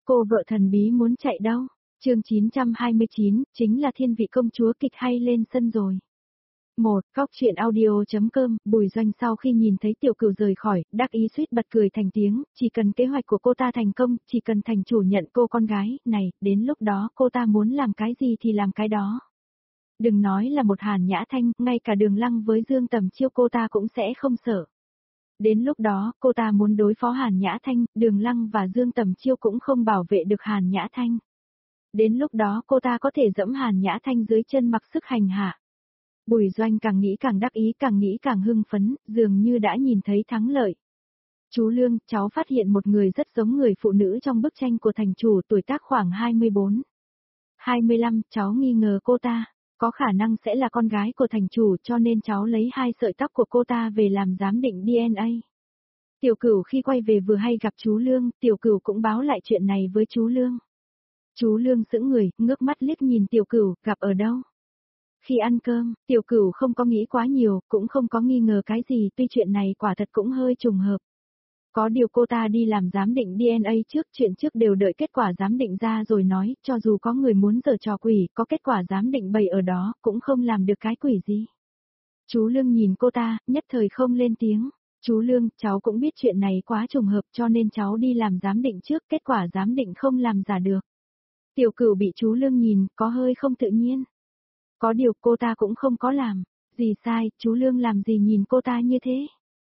Cô vợ thần bí muốn chạy đâu? Chương 929, chính là Thiên Vị công chúa kịch hay lên sân rồi. Cóc truyện audio.com, Bùi Doanh sau khi nhìn thấy Tiểu Cửu rời khỏi, đắc ý suýt bật cười thành tiếng, chỉ cần kế hoạch của cô ta thành công, chỉ cần thành chủ nhận cô con gái, này, đến lúc đó cô ta muốn làm cái gì thì làm cái đó. Đừng nói là một Hàn Nhã Thanh, ngay cả Đường Lăng với Dương Tầm Chiêu cô ta cũng sẽ không sợ. Đến lúc đó, cô ta muốn đối phó Hàn Nhã Thanh, Đường Lăng và Dương Tầm Chiêu cũng không bảo vệ được Hàn Nhã Thanh. Đến lúc đó cô ta có thể dẫm Hàn Nhã Thanh dưới chân mặc sức hành hạ. Bùi Doanh càng nghĩ càng đắc ý, càng nghĩ càng hưng phấn, dường như đã nhìn thấy thắng lợi. Chú Lương, cháu phát hiện một người rất giống người phụ nữ trong bức tranh của thành chủ, tuổi tác khoảng 24. 25, cháu nghi ngờ cô ta, có khả năng sẽ là con gái của thành chủ, cho nên cháu lấy 2 sợi tóc của cô ta về làm giám định DNA. Tiểu Cửu khi quay về vừa hay gặp chú Lương, Tiểu Cửu cũng báo lại chuyện này với chú Lương. Chú Lương sững người, ngước mắt liếc nhìn Tiểu Cửu, gặp ở đâu? Khi ăn cơm, Tiểu Cửu không có nghĩ quá nhiều, cũng không có nghi ngờ cái gì, tuy chuyện này quả thật cũng hơi trùng hợp. Có điều cô ta đi làm giám định DNA trước, chuyện trước đều đợi kết quả giám định ra rồi nói, cho dù có người muốn giở trò quỷ, có kết quả giám định bày ở đó, cũng không làm được cái quỷ gì. Chú Lương nhìn cô ta, nhất thời không lên tiếng. Chú Lương, cháu cũng biết chuyện này quá trùng hợp cho nên cháu đi làm giám định trước, kết quả giám định không làm giả được. Tiểu Cửu bị chú Lương nhìn, có hơi không tự nhiên. Có điều cô ta cũng không có làm. Gì sai, chú Lương làm gì nhìn cô ta như thế?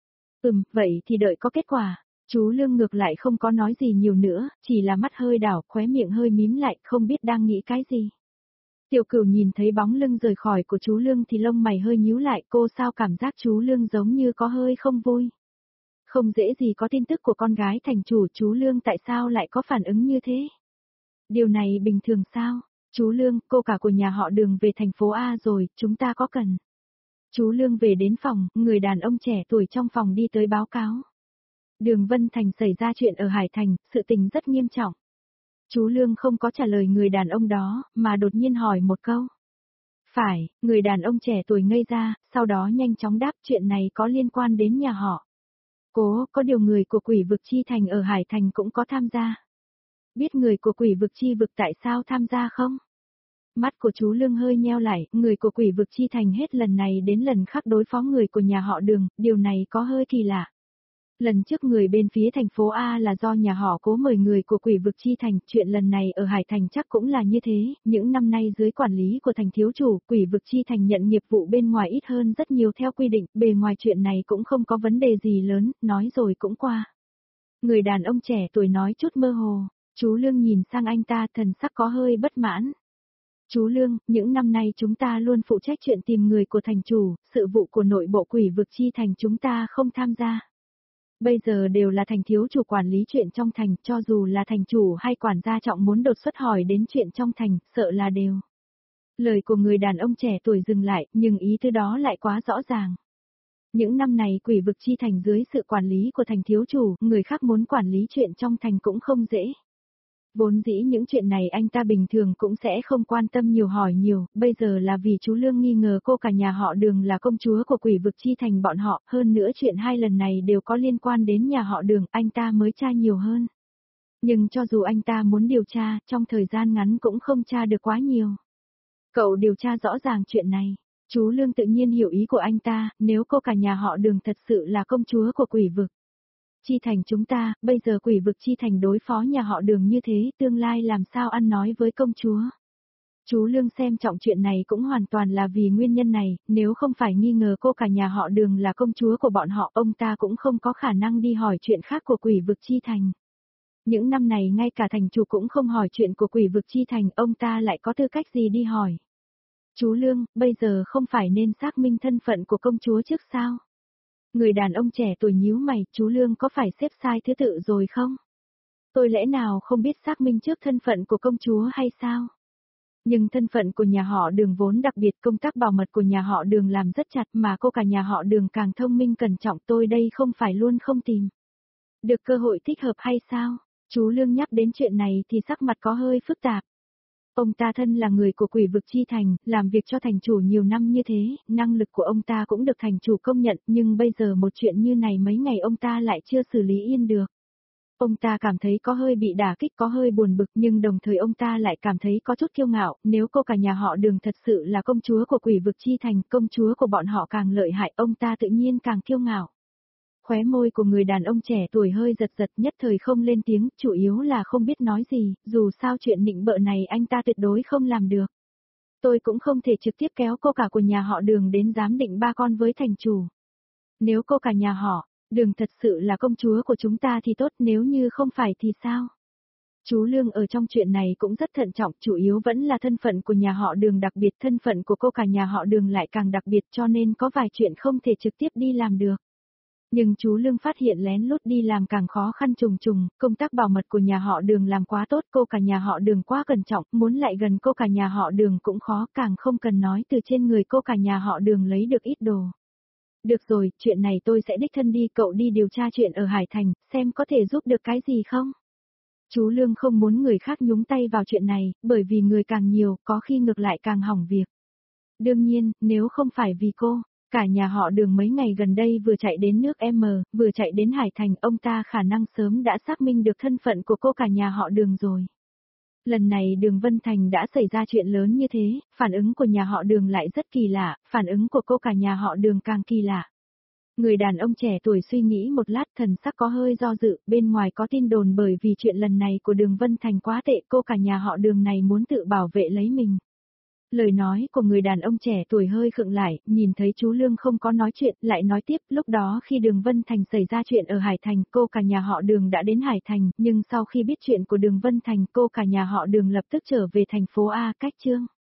Vậy thì đợi có kết quả. Chú Lương ngược lại không có nói gì nhiều nữa, chỉ là mắt hơi đảo, khóe miệng hơi mím lại, không biết đang nghĩ cái gì. Tiểu Cửu nhìn thấy bóng lưng rời khỏi của chú Lương thì lông mày hơi nhíu lại, cô sao cảm giác chú Lương giống như có hơi không vui. Không dễ gì có tin tức của con gái thành chủ, chú Lương tại sao lại có phản ứng như thế? Điều này bình thường sao? Chú Lương, cô cả của nhà họ Đường về thành phố A rồi, chúng ta có cần. Chú Lương về đến phòng, người đàn ông trẻ tuổi trong phòng đi tới báo cáo. Đường Vân Thành xảy ra chuyện ở Hải Thành, sự tình rất nghiêm trọng. Chú Lương không có trả lời người đàn ông đó, mà đột nhiên hỏi một câu. Phải, người đàn ông trẻ tuổi ngây ra, sau đó nhanh chóng đáp chuyện này có liên quan đến nhà họ. Có điều người của Quỷ Vực Chi Thành ở Hải Thành cũng có tham gia. Biết người của Quỷ Vực Chi Vực tại sao tham gia không? Mắt của chú Lương hơi nheo lại, người của Quỷ Vực Chi Thành hết lần này đến lần khác đối phó người của nhà họ Đường, điều này có hơi kỳ lạ. Lần trước người bên phía thành phố A là do nhà họ Cố mời người của Quỷ Vực Chi Thành, chuyện lần này ở Hải Thành chắc cũng là như thế, những năm nay dưới quản lý của thành thiếu chủ, Quỷ Vực Chi Thành nhận nghiệp vụ bên ngoài ít hơn rất nhiều theo quy định, bề ngoài chuyện này cũng không có vấn đề gì lớn, nói rồi cũng qua. Người đàn ông trẻ tuổi nói chút mơ hồ, chú Lương nhìn sang anh ta thần sắc có hơi bất mãn. Chú Lương, những năm nay chúng ta luôn phụ trách chuyện tìm người của thành chủ, sự vụ của nội bộ Quỷ Vực Chi Thành chúng ta không tham gia. Bây giờ đều là thành thiếu chủ quản lý chuyện trong thành, cho dù là thành chủ hay quản gia trọng muốn đột xuất hỏi đến chuyện trong thành, sợ là đều. Lời của người đàn ông trẻ tuổi dừng lại, nhưng ý thứ đó lại quá rõ ràng. Những năm này Quỷ Vực Chi Thành dưới sự quản lý của thành thiếu chủ, người khác muốn quản lý chuyện trong thành cũng không dễ. Vốn dĩ những chuyện này anh ta bình thường cũng sẽ không quan tâm nhiều hỏi nhiều, bây giờ là vì chú Lương nghi ngờ cô cả nhà họ Đường là công chúa của Quỷ Vực Chi Thành bọn họ, hơn nữa chuyện 2 lần này đều có liên quan đến nhà họ Đường, anh ta mới tra nhiều hơn. Nhưng cho dù anh ta muốn điều tra, trong thời gian ngắn cũng không tra được quá nhiều. Cậu điều tra rõ ràng chuyện này. Chú Lương tự nhiên hiểu ý của anh ta, nếu cô cả nhà họ Đường thật sự là công chúa của Quỷ Vực Chi Thành chúng ta, bây giờ Quỷ Vực Chi Thành đối phó nhà họ Đường như thế, tương lai làm sao ăn nói với công chúa. Chú Lương xem trọng chuyện này cũng hoàn toàn là vì nguyên nhân này, nếu không phải nghi ngờ cô cả nhà họ Đường là công chúa của bọn họ, ông ta cũng không có khả năng đi hỏi chuyện khác của Quỷ Vực Chi Thành. Những năm này ngay cả thành chủ cũng không hỏi chuyện của Quỷ Vực Chi Thành, ông ta lại có tư cách gì đi hỏi. Chú Lương, bây giờ không phải nên xác minh thân phận của công chúa trước sao? Người đàn ông trẻ tuổi nhíu mày, chú Lương có phải xếp sai thứ tự rồi không? Tôi lẽ nào không biết xác minh trước thân phận của công chúa hay sao? Nhưng thân phận của nhà họ Đường vốn đặc biệt, công tác bảo mật của nhà họ Đường làm rất chặt mà cô cả nhà họ Đường càng thông minh cẩn trọng, tôi đây không phải luôn không tìm được cơ hội thích hợp hay sao? Chú Lương nhắc đến chuyện này thì sắc mặt có hơi phức tạp. Ông ta thân là người của Quỷ Vực Chi Thành, làm việc cho thành chủ nhiều năm như thế, năng lực của ông ta cũng được thành chủ công nhận, nhưng bây giờ một chuyện như này mấy ngày ông ta lại chưa xử lý yên được. Ông ta cảm thấy có hơi bị đả kích, có hơi buồn bực, nhưng đồng thời ông ta lại cảm thấy có chút kiêu ngạo, nếu cô cả nhà họ Đường thật sự là công chúa của Quỷ Vực Chi Thành, công chúa của bọn họ càng lợi hại, ông ta tự nhiên càng kiêu ngạo. Khóe môi của người đàn ông trẻ tuổi hơi giật giật, nhất thời không lên tiếng, chủ yếu là không biết nói gì, dù sao chuyện nịnh bợ này anh ta tuyệt đối không làm được. Tôi cũng không thể trực tiếp kéo cô cả của nhà họ Đường đến giám định ba con với thành chủ. Nếu cô cả nhà họ Đường thật sự là công chúa của chúng ta thì tốt, nếu như không phải thì sao? Chú Lương ở trong chuyện này cũng rất thận trọng, chủ yếu vẫn là thân phận của nhà họ Đường đặc biệt, thân phận của cô cả nhà họ Đường lại càng đặc biệt, cho nên có vài chuyện không thể trực tiếp đi làm được. Nhưng chú Lương phát hiện lén lút đi làm càng khó khăn trùng trùng, công tác bảo mật của nhà họ Đường làm quá tốt, cô cả nhà họ Đường quá cẩn trọng, muốn lại gần cô cả nhà họ Đường cũng khó, càng không cần nói từ trên người cô cả nhà họ Đường lấy được ít đồ. Được rồi, chuyện này tôi sẽ đích thân đi, cậu đi điều tra chuyện ở Hải Thành, xem có thể giúp được cái gì không? Chú Lương không muốn người khác nhúng tay vào chuyện này, bởi vì người càng nhiều, có khi ngược lại càng hỏng việc. Đương nhiên, nếu không phải vì cô, cả nhà họ Đường mấy ngày gần đây vừa chạy đến nước M, vừa chạy đến Hải Thành, ông ta khả năng sớm đã xác minh được thân phận của cô cả nhà họ Đường rồi. Lần này Đường Vân Thành đã xảy ra chuyện lớn như thế, phản ứng của nhà họ Đường lại rất kỳ lạ, phản ứng của cô cả nhà họ Đường càng kỳ lạ. Người đàn ông trẻ tuổi suy nghĩ một lát, thần sắc có hơi do dự, bên ngoài có tin đồn bởi vì chuyện lần này của Đường Vân Thành quá tệ, cô cả nhà họ Đường này muốn tự bảo vệ lấy mình. Lời nói của người đàn ông trẻ tuổi hơi khựng lại, nhìn thấy chú Lương không có nói chuyện, lại nói tiếp, lúc đó khi Đường Vân Thành xảy ra chuyện ở Hải Thành, cô cả nhà họ Đường đã đến Hải Thành, nhưng sau khi biết chuyện của Đường Vân Thành, cô cả nhà họ Đường lập tức trở về thành phố A, cách Trương.